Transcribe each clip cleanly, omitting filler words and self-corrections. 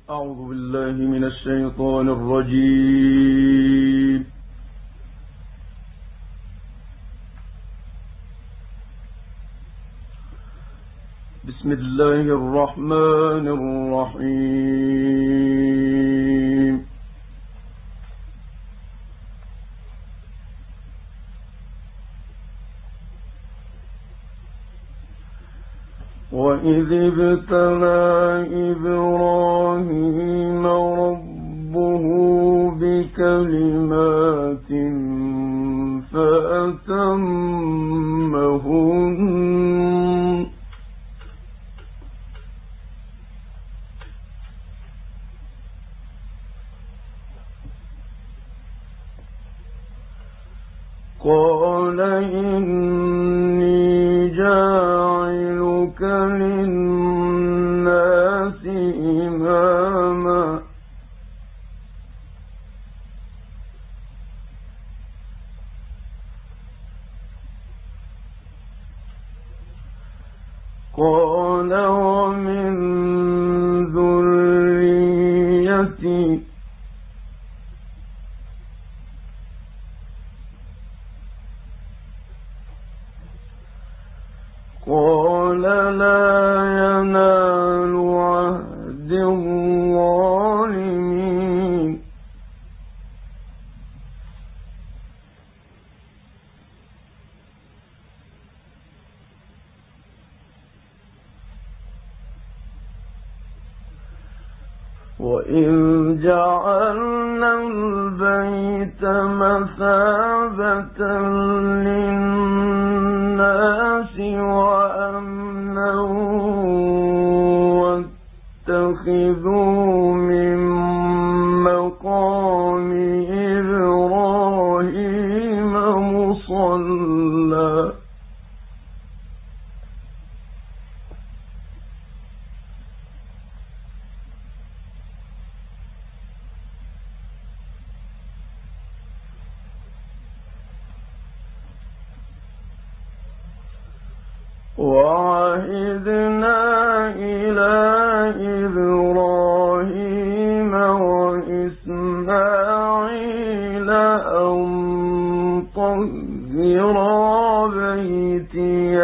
أعوذ بالله من الشيطان الرجيم. بسم الله الرحمن الرحيم. وإذ ابتلى إبراهيم ربه بكلمات فأتمهن قال إني جاعلك للناس إماما قال ومن ذريتي قال لا ينال عهد الظالمين وإذ جعلنا البيت مثابة للناس وأمنا واتخذوا من مقام إبراهيم مصلى وعهدنا إلى إبراهيم وإسماعيل أن طهرا بيتي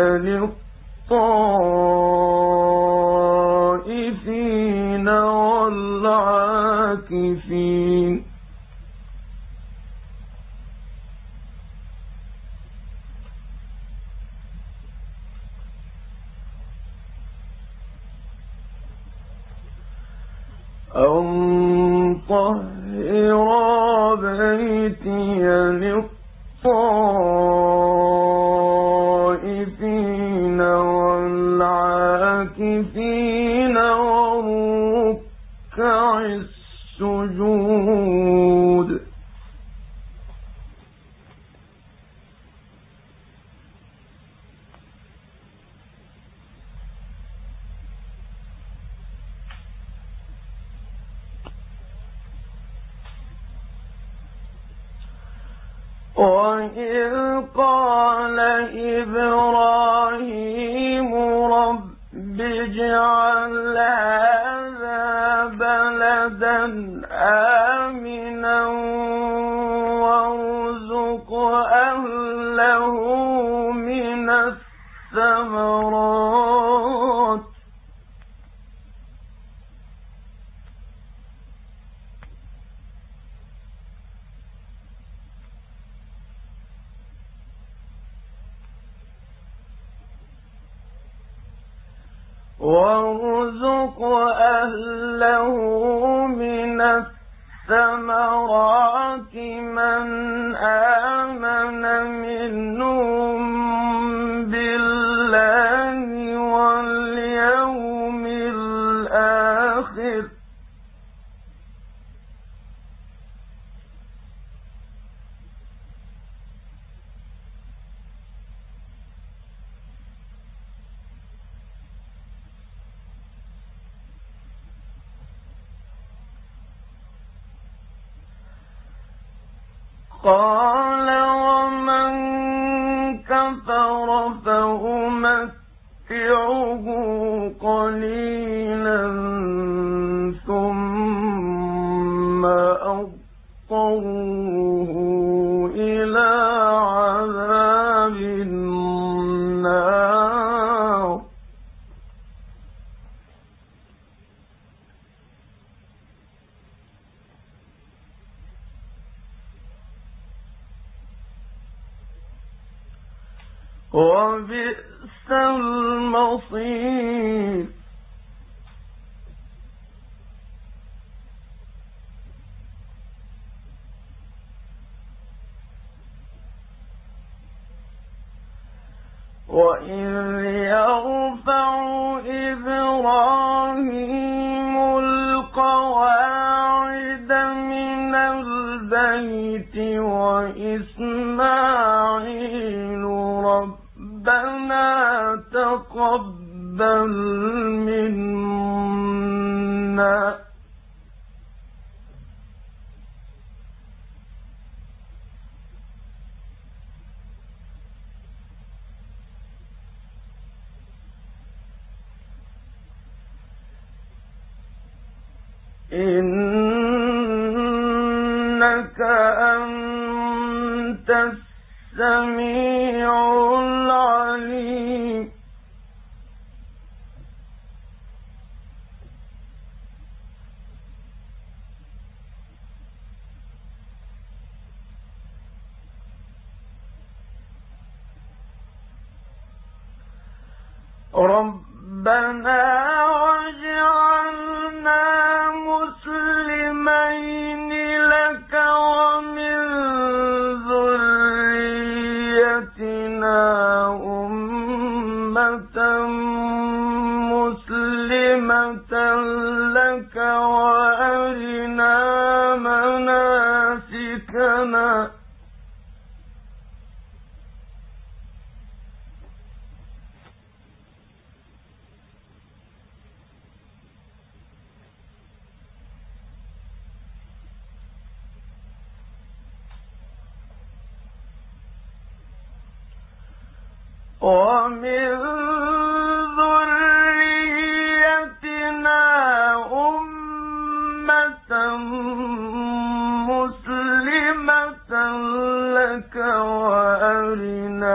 للطائفين والعاكفين أن طهر بيتي للطائفين والعاكفين والركع السجود وإذ قال إبراهيم رب اجعل هذا بلدا آمنا وارزق أهله من الثمرات من آمن منهم بالله واليوم الآخر قال ومن كفر فأمتعه قليلا ثم وبئس المصير. وإذ يرفع إبراهيم القواعد من البيت وإسماعيل ربنا تقبل منا إنك أنت السميع العليم. ربنا واجعلنا مسلمين لك ومن ذريتنا أمة مسلمة لك وأرنا مناسكنا ومن ذريتنا أمة مسلمة لك وأرنا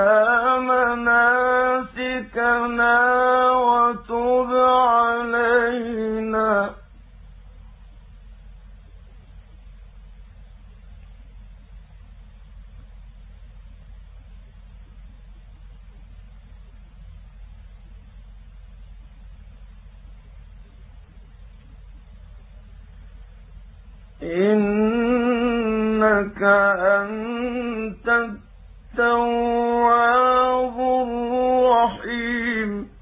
مناسكنا وتب علينا إنك أنت التواب الرحيم.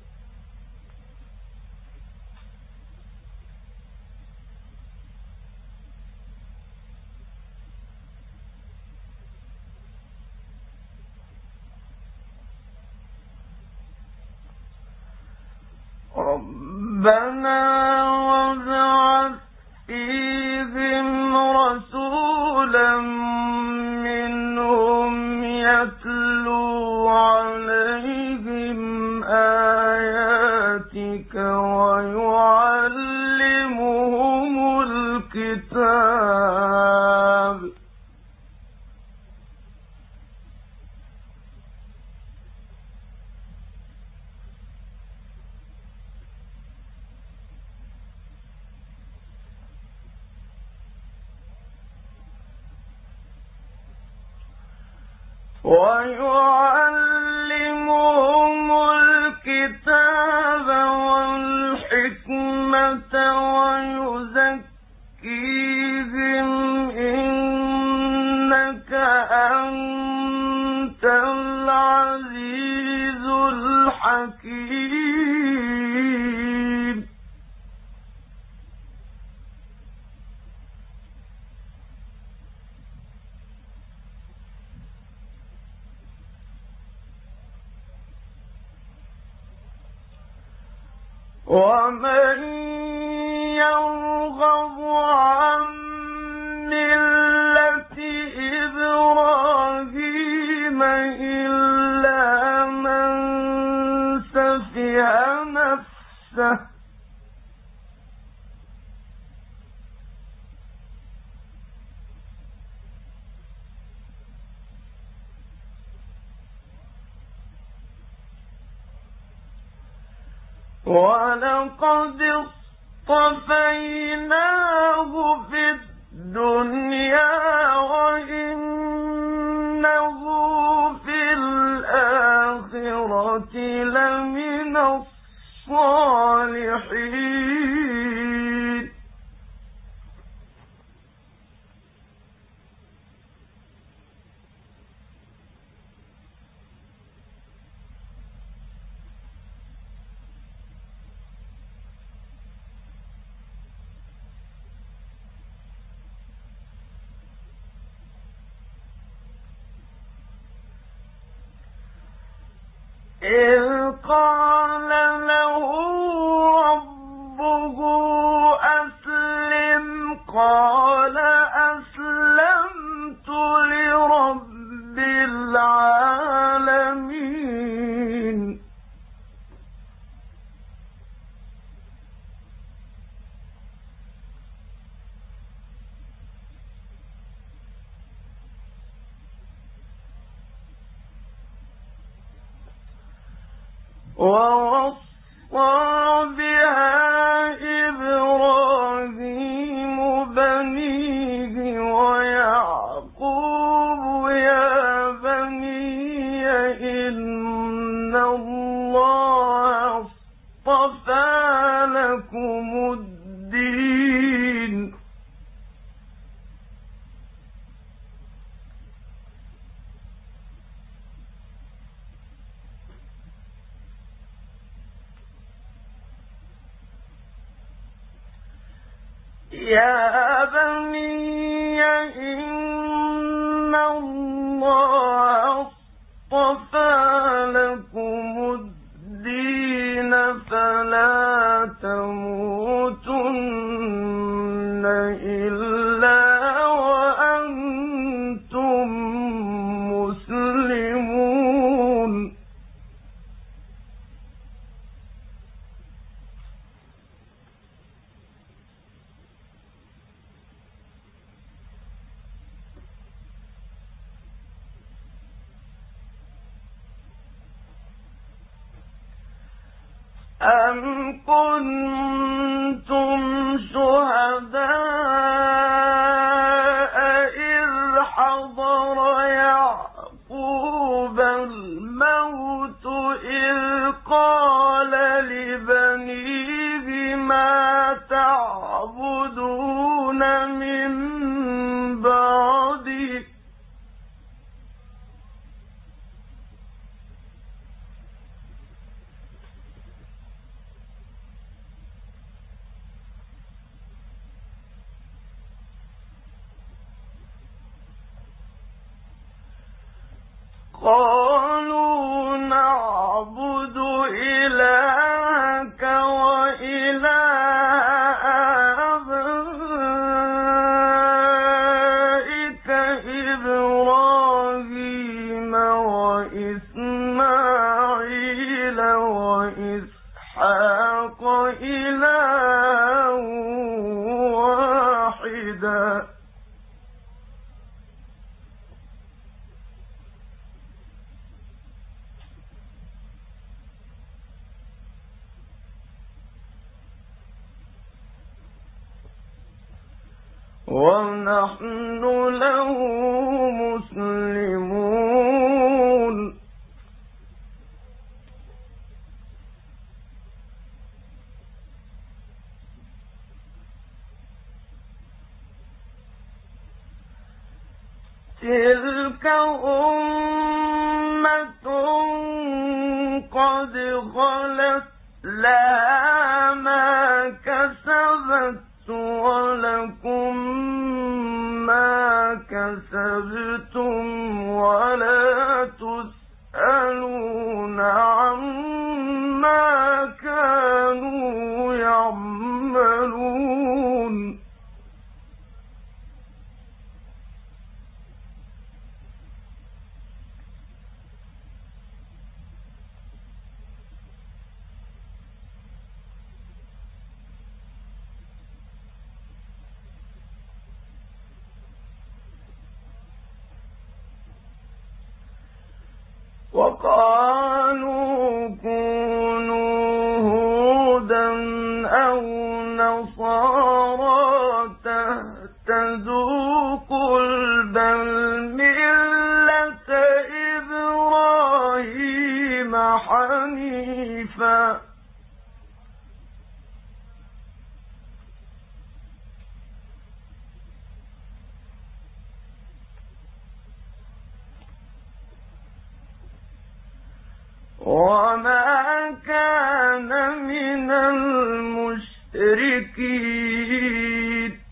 ربنا وابعث فيهم رسولا منهم يتلو عليهم آياتك ويعلمهم الكتاب والحكمة ويزكيهم إنك أنت العزيز الحكيم. ومن يرغب عن ملة إبراهيم إلا من سفه نفسه ولقد اصطفيناه في الدنيا وإنه في الآخرة إذ قال له ربه أسلم قال أسلمت لرب العالمين ووصى بها إبراهيم بنيه ويعقوب يا بني إن الله اصطفى لكم الدين يا بني إن الله اصطفى لكم الدين فلا تموتن إلا وأنتم مسلمون أم كنتم شهداء إذ حضر يعقوب الموت إذ قال لبنيه ما تعبدون من بعدي قالوا نعبد إلهك وإله آبائك إبراهيم وإسماعيل وإسحاق إلها واحدا ونحن له مسلمون تلك أمة قد خلت لها ما كسبت ولكم ما كسبتم ولا تسألون عما كانوا يعملون وقالوا كونوا هودا أو نصارى تهتدوا قل بل ملة إبراهيم حنيفا وما كان من المشركين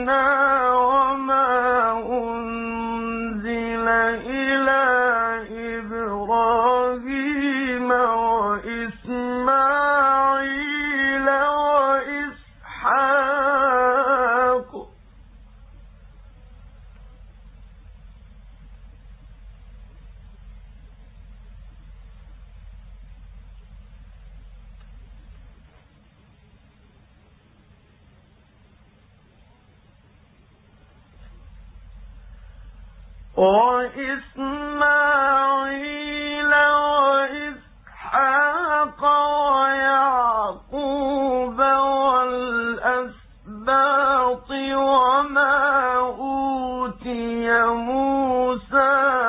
وإسماعيل وإسحاق ويعقوب والأسباط وما أوتي موسى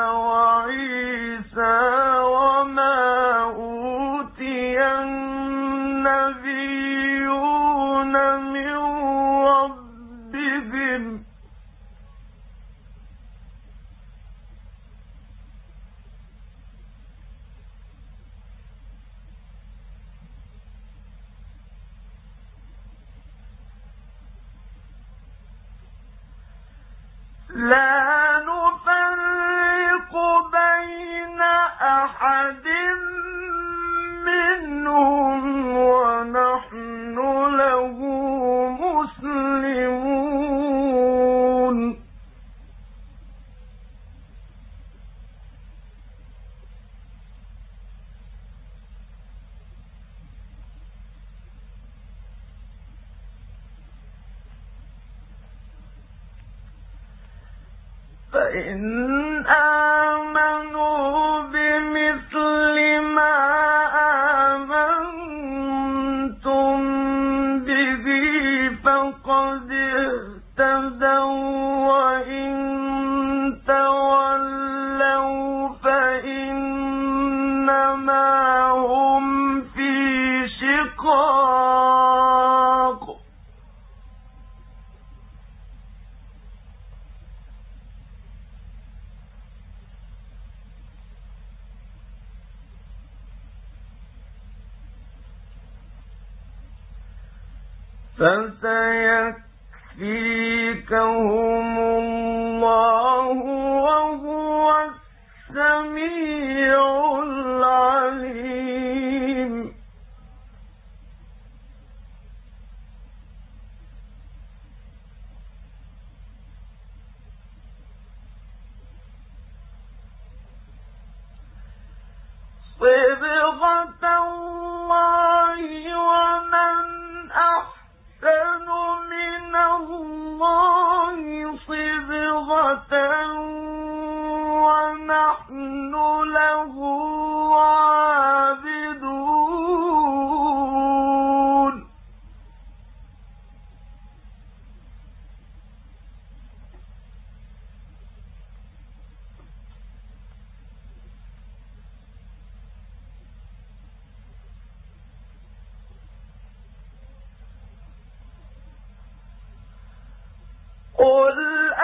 وعيسى وما أوتي النبيون من ربهم لا نفرق بين أحد منهم ونحن له مسلمون فإن آمنوا بمثل ما آمنتم به فقد اهتدوا وإن تولوا فإنما هم في شقاق فسيكفيكهم الله وهو السميع العليم صبغة الله ومن أحسن من الله صبغة ونحن له عابدون قل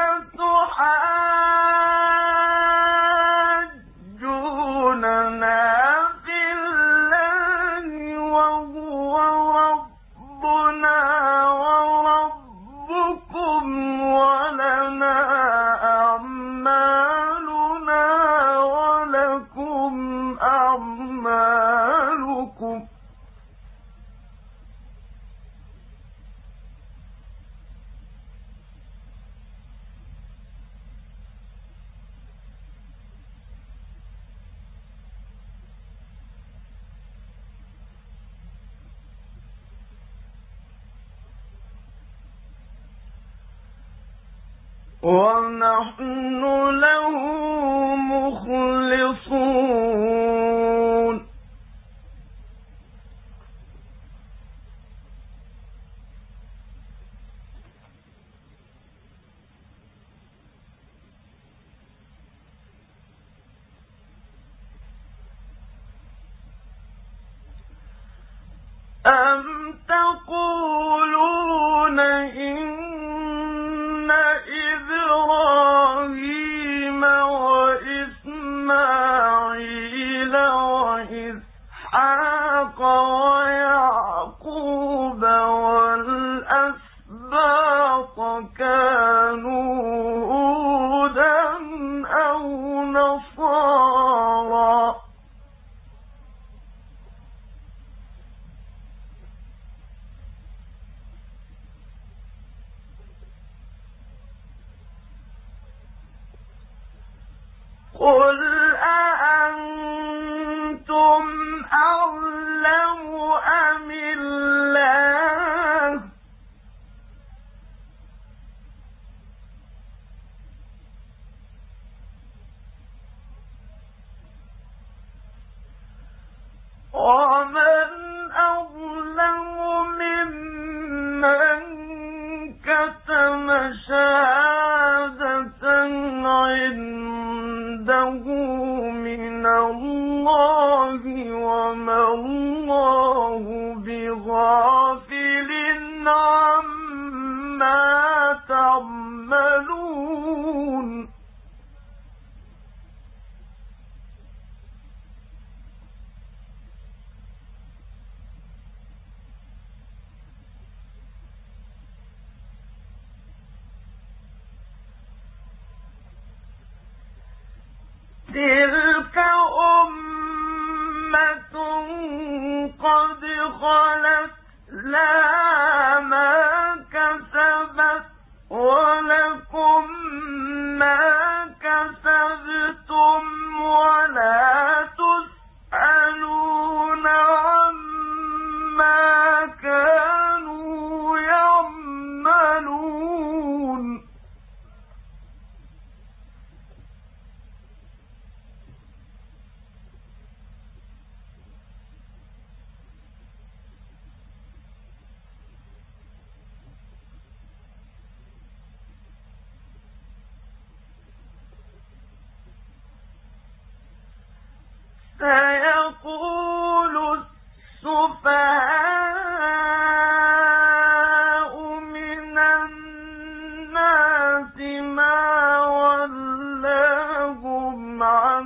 أتحاجوننا في الله وهو ربنا وربكم ولنا أعمالنا ولكم أعمالكم ونحن له مخلصون أم تقولون إن إبراهيم وإسماعيل وإسحاق ويعقوب والأسباط كانوا كانوا هودا أو نصارى قل أأنتم أعلم أم الله ومن أظلم ممن كتم شهادة عنده من الله وما الله بغافل عما تعملون تلك أمة قد خلت لها ما كسبت ولكم ما كسبتم ولا تسألون عما كانوا يعملون سيقول السفهاء من الناس ما ولاهم عن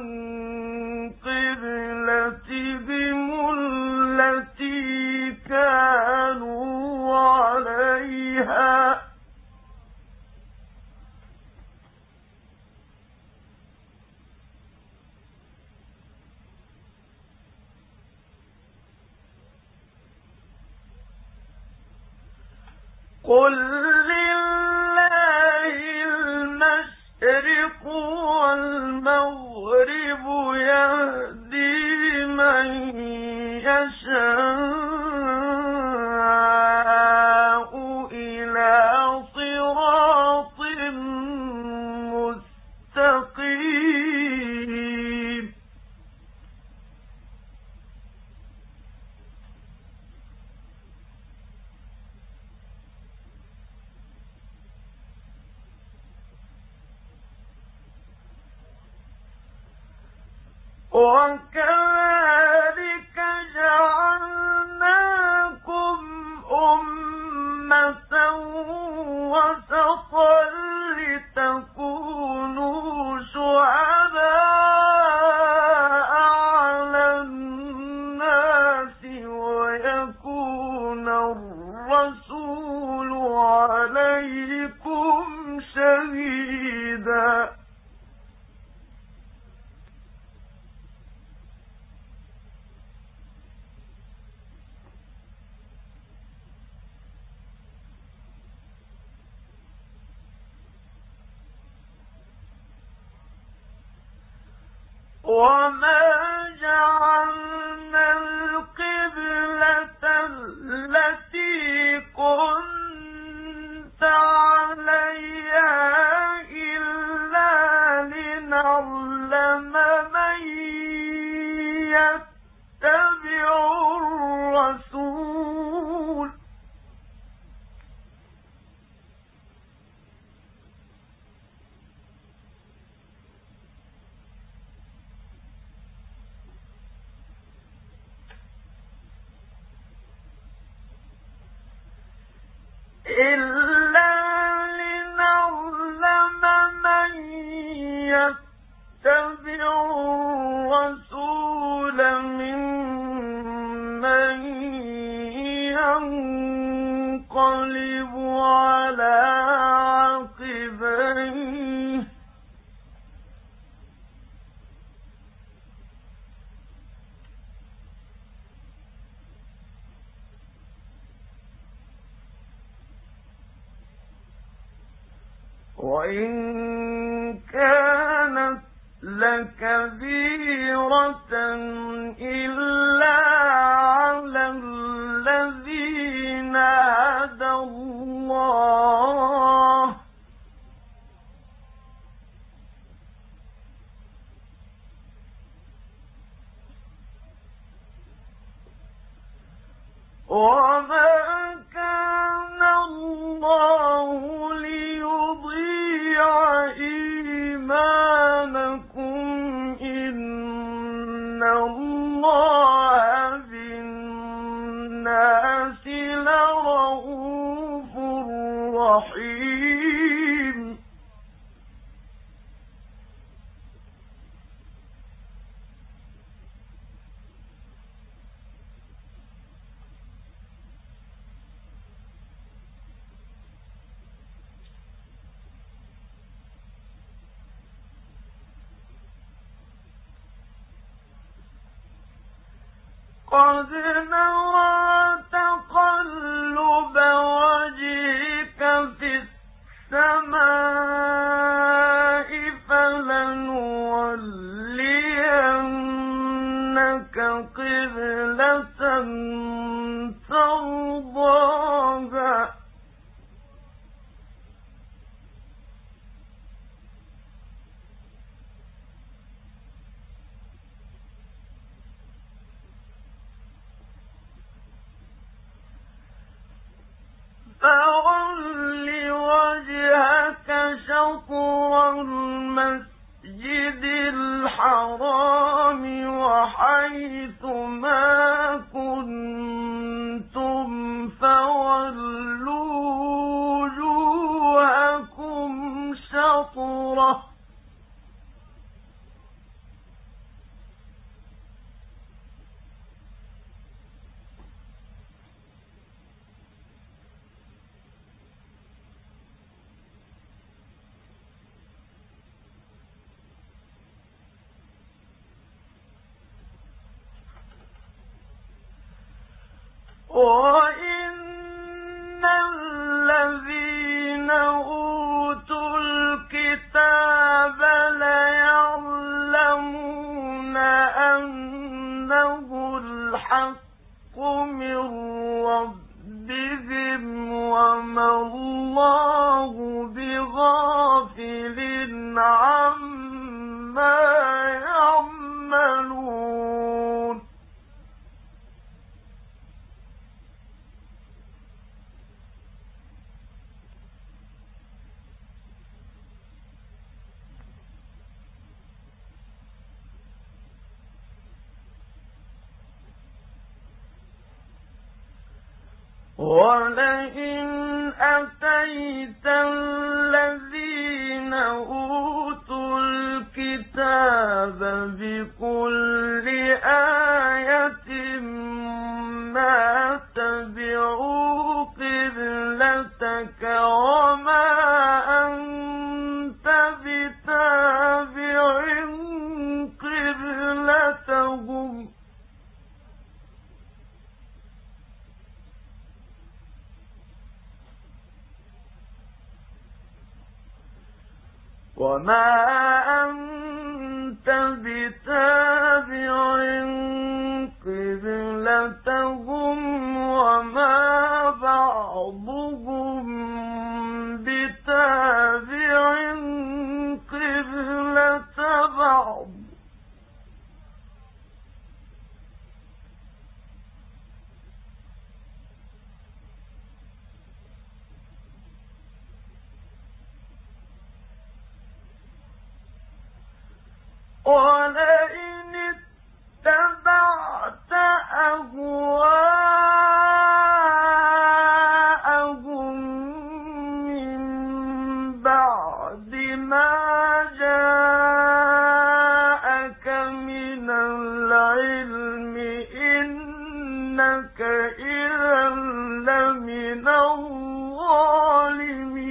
قبلتهم التي كانوا عليها قل لله المشرق والمغرب يهدي من يشاء إلى صراط مستقيم وكذلك جعلناكم أمة وسطا لتكونوا شهداء على الناس ويكون الرسول عليكم شهيدا وما جعلنا القبلة التي كنت عليها إلا لنعلم من يتبع الرسول إلا لنعلم من يتبع الرسول ممن ينقلب على عقبيه وإن كانت لكبيرة إلا على الذين هدى الله وما كان الله ليضيع إيمانكم إن الله بالناس لرءوف رحيم قد نرى تقلب وجهك في السماء فلنولينك قبلة ترضاها فَوَلِّ وَجْهَكَ شَطْرَ الْمَسْجِدِ الْحَرَامِ وَحَيْثُ مَا كُنتُمْ فَوَلُّوا وُجُوهَكُمْ شَطْرَهُ وَإِنَّ الَّذِينَ أُوتُوا الْكِتَابَ لَيَعْلَمُونَ أَنَّهُ الْحَقُّ مِنْ رَبِّهِمْ وَمَا اللَّهُ بِغَافِلٍ عَمَّا يَعْمَلُونَ وَلَئِنْ أَتَيْتَ الَّذِينَ أُوتُوا الْكِتَابَ بِكُلِّ آيَةٍ مَا تَبِعُوا قِبْلَتَكَ وَمَا أَنْتَ بِتَابِعٍ قِبْلَتَهُمْ وَمَا أَنْتَ بِتَابِعٍ قِبْلَتَهُمْ وَمَا بَعْضُهُم بِتَابِعٍ قِبْلَةَ بَعْضٍ وَلَئِنِ اتَّبَعْتَ أَهْوَاءَهُم مِّن بَعْدِ مَا جَاءَكَ مِنَ الْعِلْمِ إِنَّكَ إِذًا لَّمِنَ الظَّالِمِينَ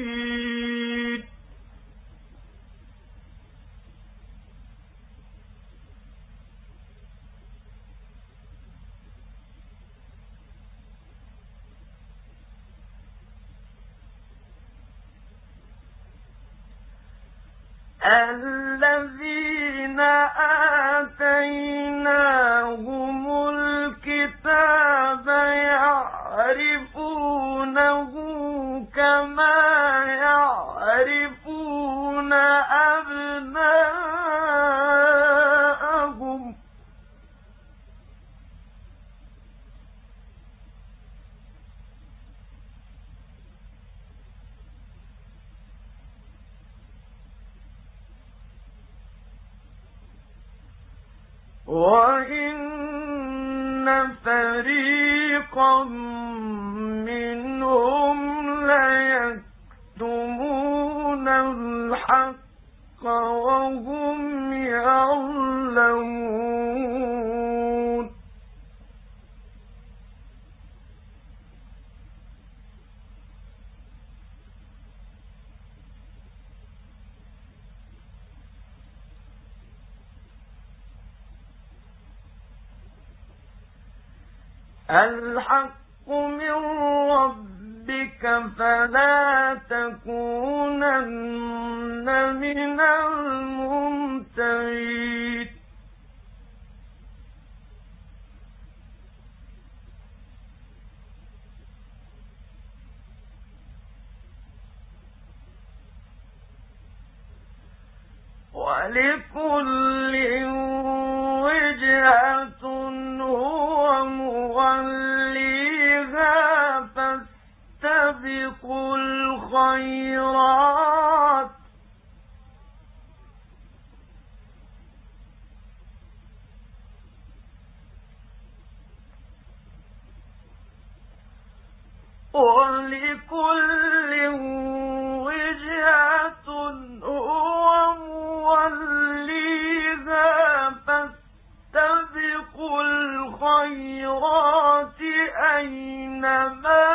الذين آتيناهم الكتاب يعرفونه كما يعرفون أبناءهم وَإِنَّ فَرِيقًا مِّنْهُمْ لَيَكْتُمُونَ الْحَقَّ وَهُمْ يَعْلَمُونَ الحق من ربك فلا تكونن من الممترين ولكل وجهة هو موليها فاستبقوا الخيرات ولكل وجهة هو موليها فاستبقوا الخيرات أينما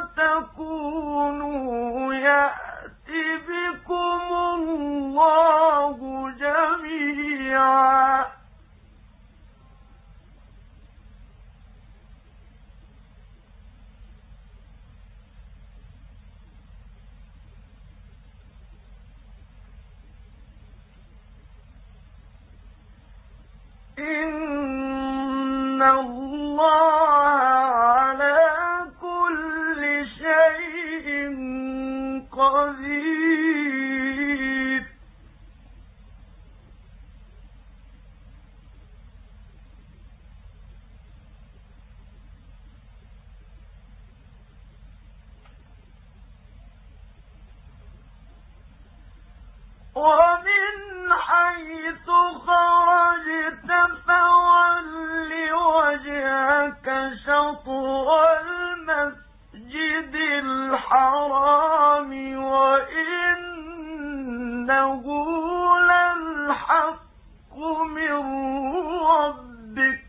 تكونوا يأت بكم الله جميعا إن الله على كل شيء قدير ومن حيث خرجت فول وجهك شطر المسجد الحرام وإنه للحق من ربك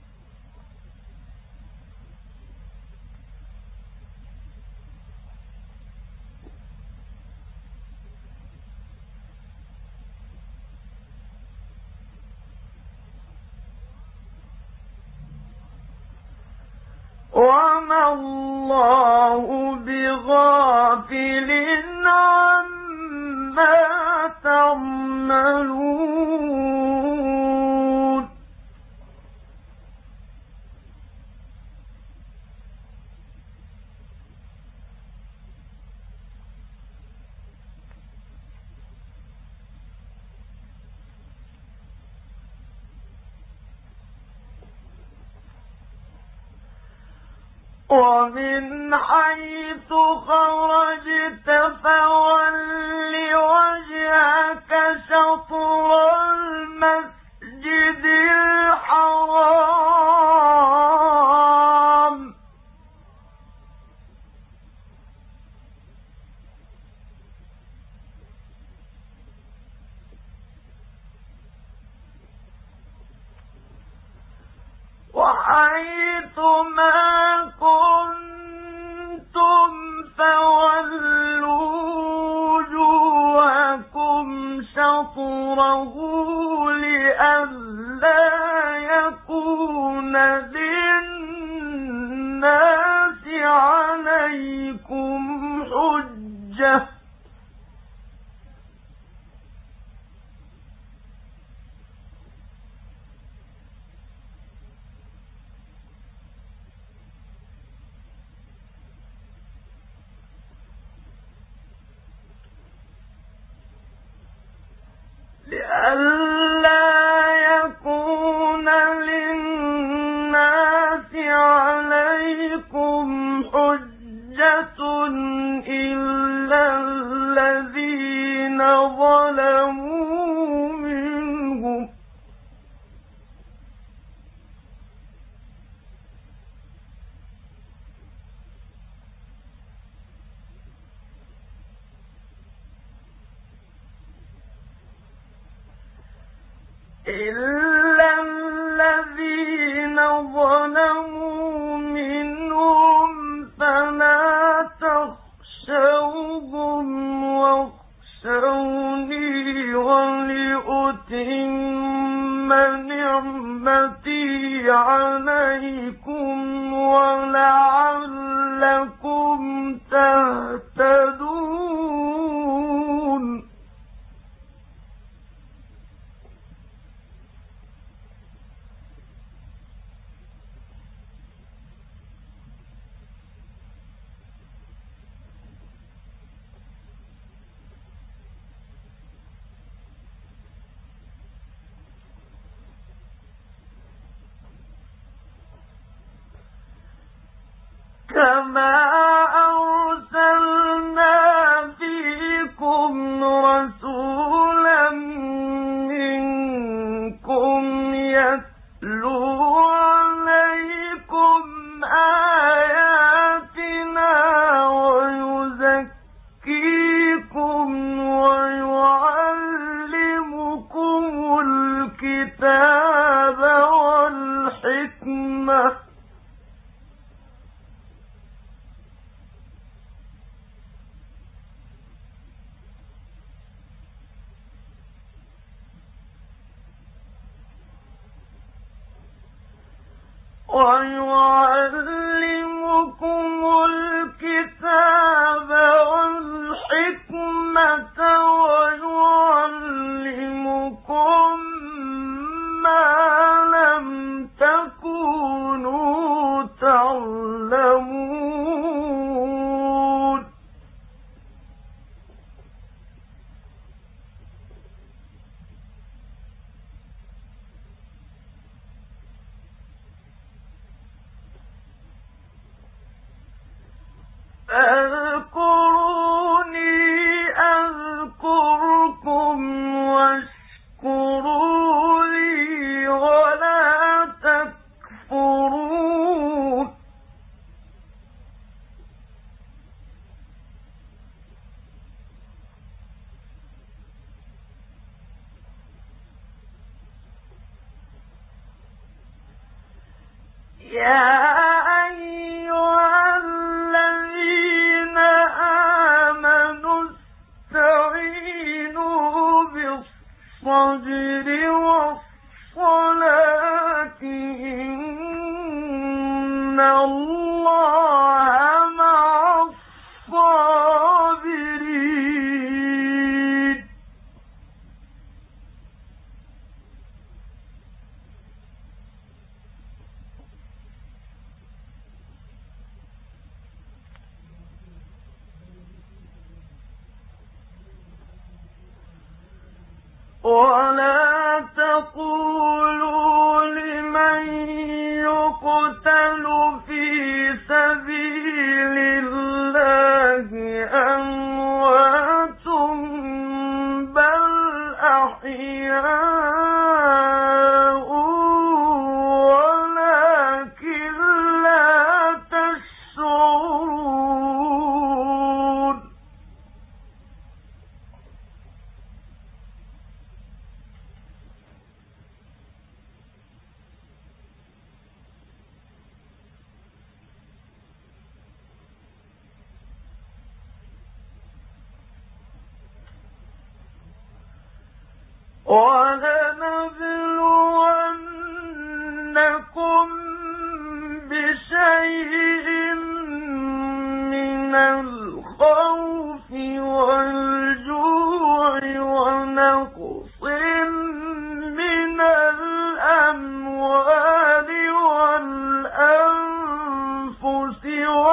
وما الله بغافل عما تعملون ومن حيث خرجت فول وجهك شطر المسجد الحرام وحيث ما كنتم فولوا وجوهكم شطره لئلا يكون للناس عليكم حجة ظلموا منهم إلا الذين ظلموا منهم فلا تخشوهم واخشوني ولأتم نعمتي عليكم ولعلكم تهتدون كما أرسلنا فيكم رسولا منكم يتلو عليكم آياتنا ويزكيكم ويعلمكم الكتاب والحكمة ويعلمكم ما لم تكونوا تعلمون فاذكروني أذكركم واشكروا لي ولا تكفرون يا أيها الذين آمنوا استعينوا بالصبر والصلاة إن الله مع الصابرين ولا تقولوا لمن يقتل في سبيل الله أموات بل أحياء ولكن لا تشعرون ولنبلونكم بشيء من الخوف والجوع ونقص من الأموال والأنفس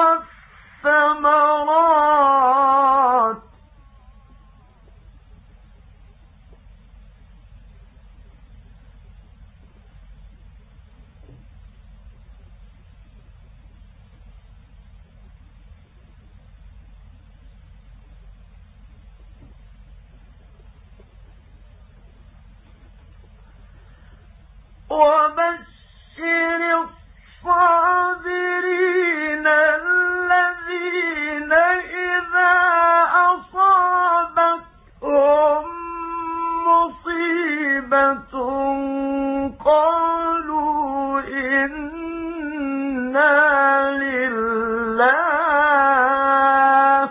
والثمرات وبشر الصابرين الذين إذا أصابتهم مصيبة قالوا إنا لله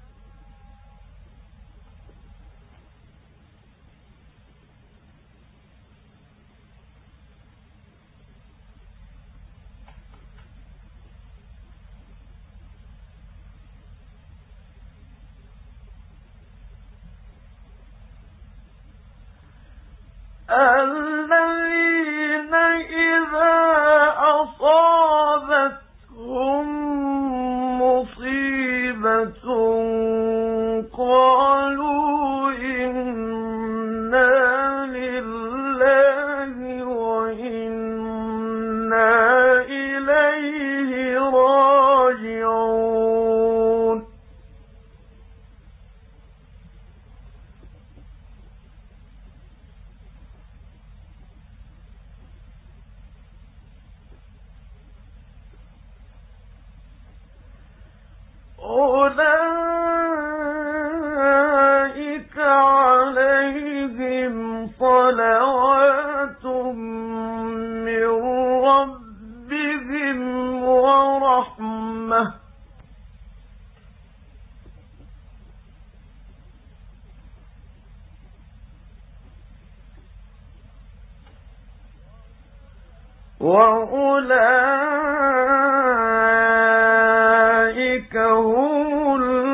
الذين إذا أصابتهم مصيبة قالوا إنا لله وإنا إليه راجعون أولئك عليهم صلوات من ربهم ورحمة وأولئك هم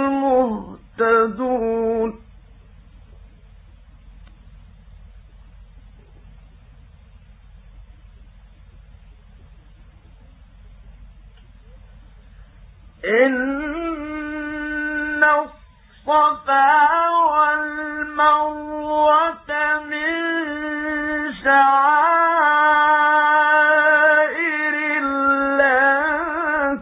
المهتدون إن الصفا والمروة من شعائر الله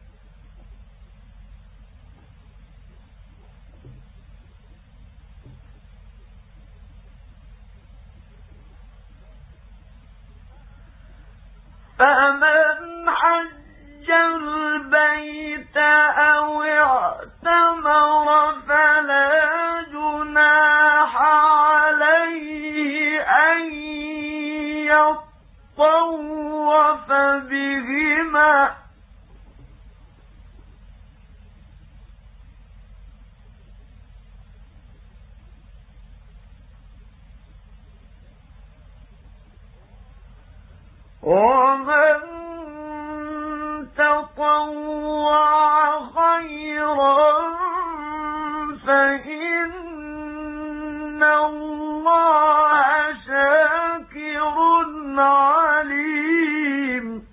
فمن حج البيت أو اعتمر فلا جناح عليه أن يطوف بهما ومن تطوع خيرا فإن الله شاكر عليم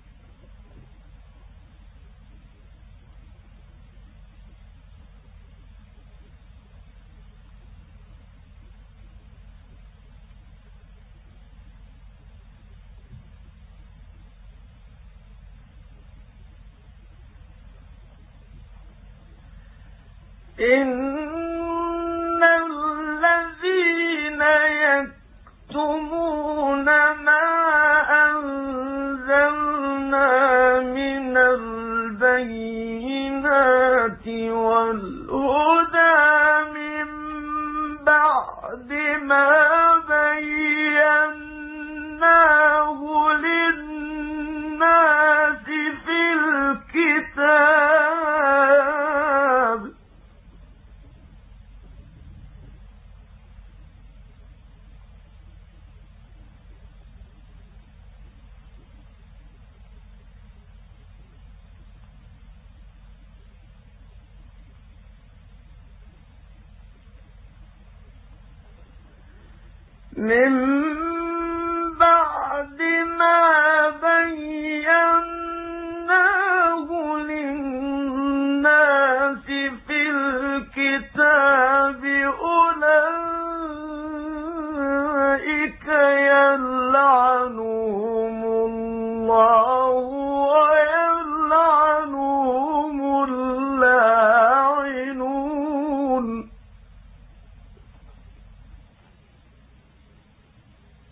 إن الذين يكتمون ما أنزلنا من البينات والهدى من بعد ما بيناه للناس في الكتاب من بعد ما بيناه للناس في الكتاب أولئك يلعنهم الله ويلعنهم اللاعنون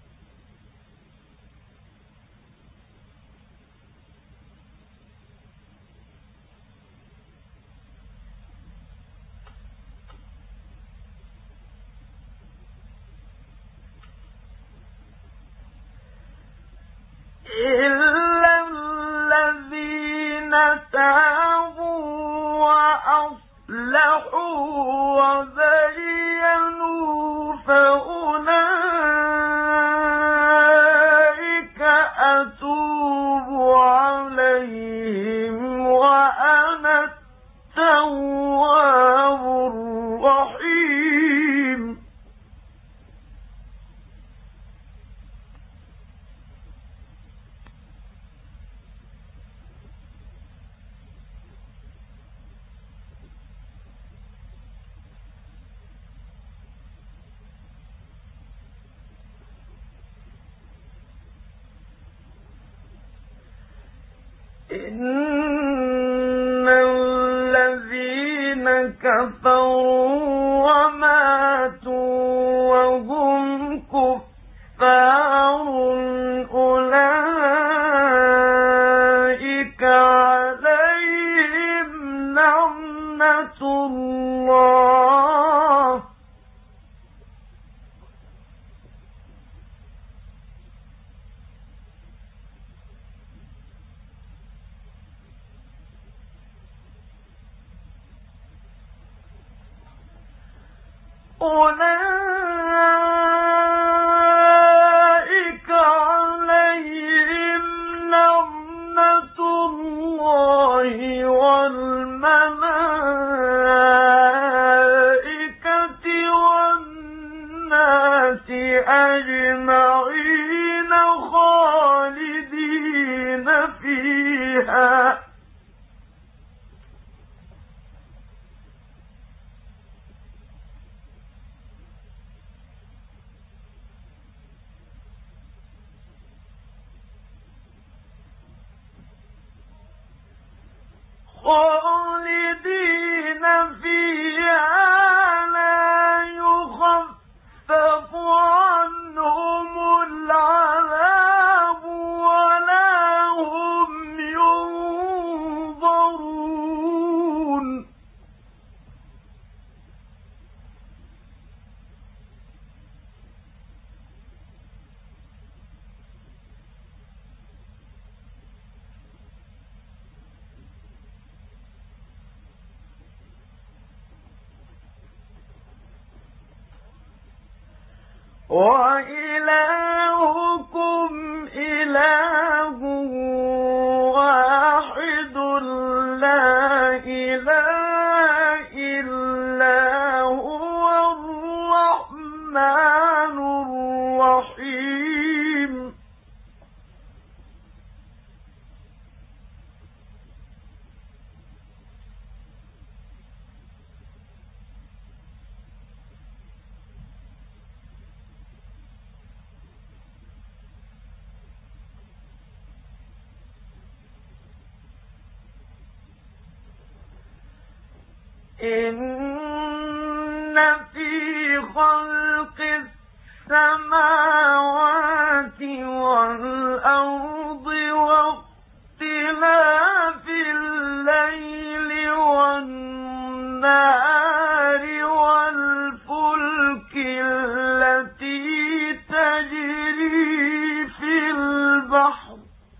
إن الذين كفروا وماتوا وهم كفار أولئك عليهم لعنة الله أولئك عليهم لعنة الله والملائكة والناس أجمعين خالدين فيها خالدين فيها لا يخفف عنهم العذاب ولا هم ينظرون وإلهكم إله واحد لا إله إلا هو الرحمن الرحيم إن في خلق السماوات والأرض واختلاف الليل والنهار والفلك التي تجري في البحر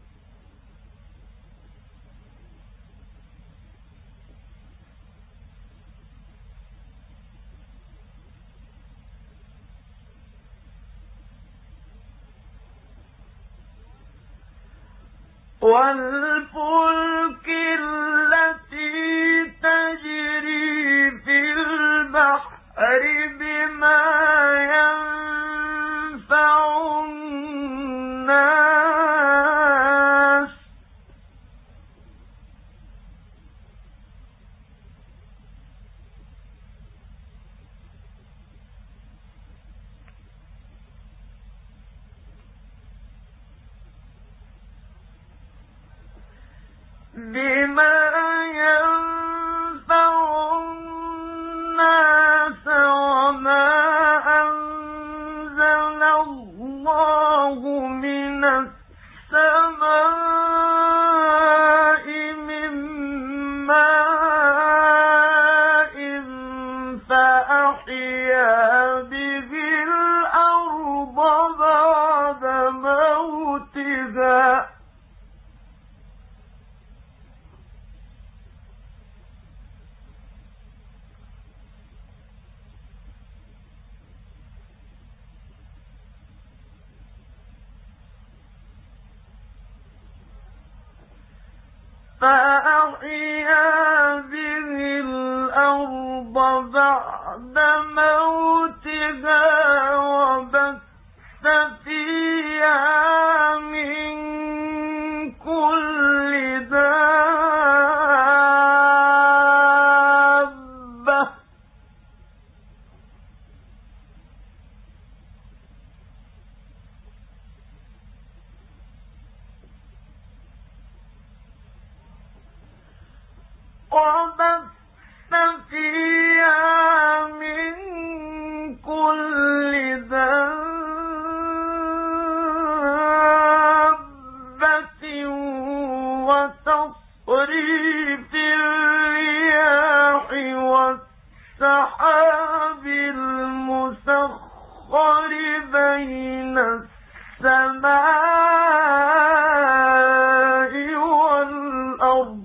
التي تجري في البحر بما ينفع الناس وما أنزل الله من السماء من ماء فأحيا به الأرض بعد موتها بعد موتها وبث فيها من كل دابة وبث فيها من كل دابة وتصريف الرياح والسحاب المسخر بين السماء والأرض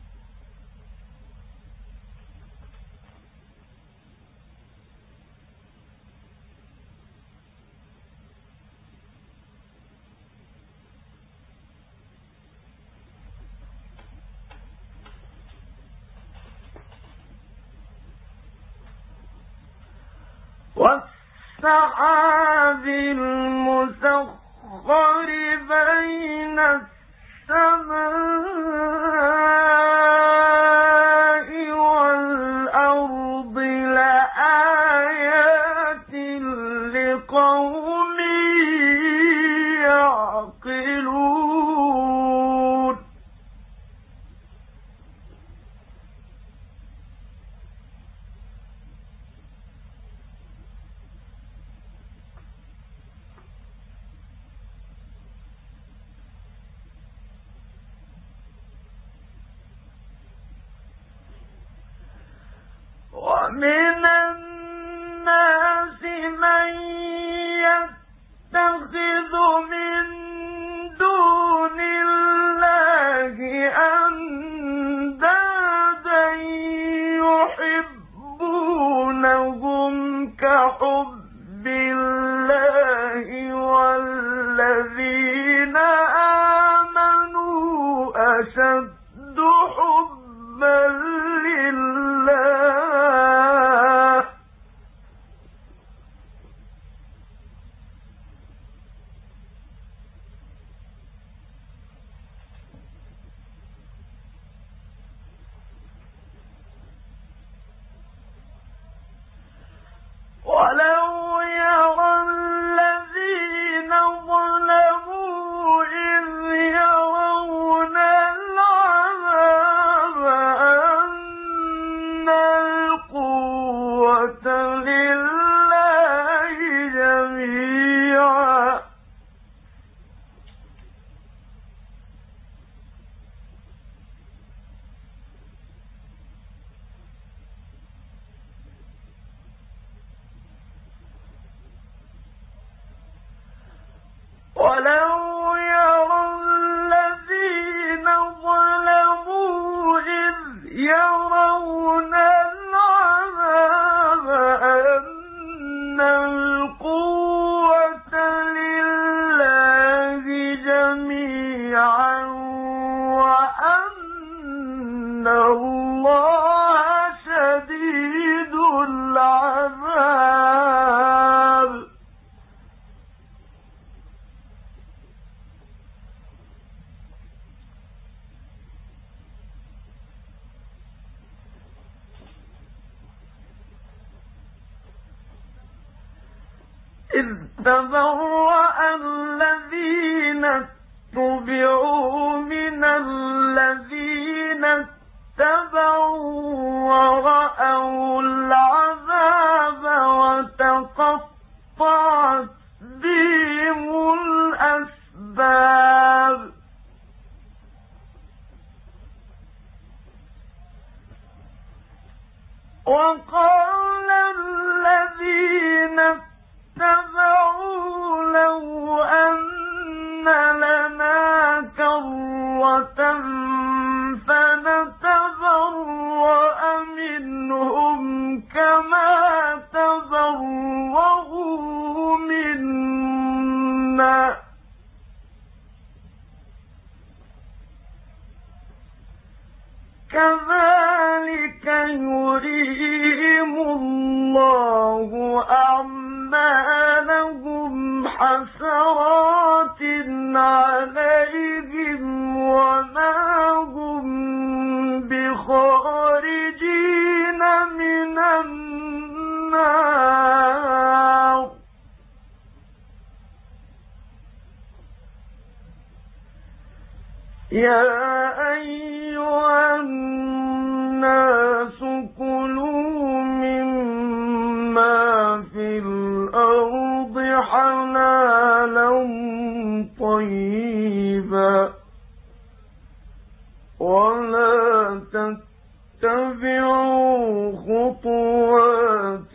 والسحاب المسخر بين السماء والأرض لآيات لقوم يعقلون ومن الناس من يتخذ من دون الله أندادا يحبونهم كحب الله والذين آمنوا أشد حبا لله ولو يرى الذين ظلموا إذ يرون العذاب أن القوة لله جميعا ولو يرى الذين ظلموا إذ يرون العذاب أن القوة لله جميعا وأن الله شديد العذاب إذ تبرأ الذين اتبعوا من الذين اتبعوا ورأوا العذاب وتقطعت بهم الأسباب وقال الذين اتبعوا لو أن لنا كرة فنتبرأ منهم كما تبرأوا منا كذلك يريهم الله أعمالهم حسرات عليهم وما هم بخارجين من النار يا أيها الناس حلالا طيبا ولا تتبعوا خطوات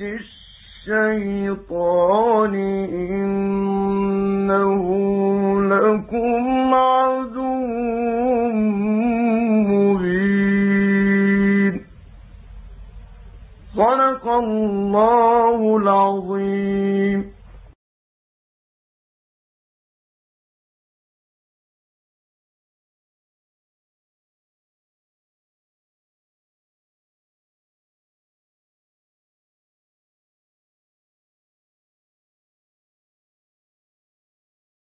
الشيطان إنه لكم عدو مبين. صدق الله العظيم.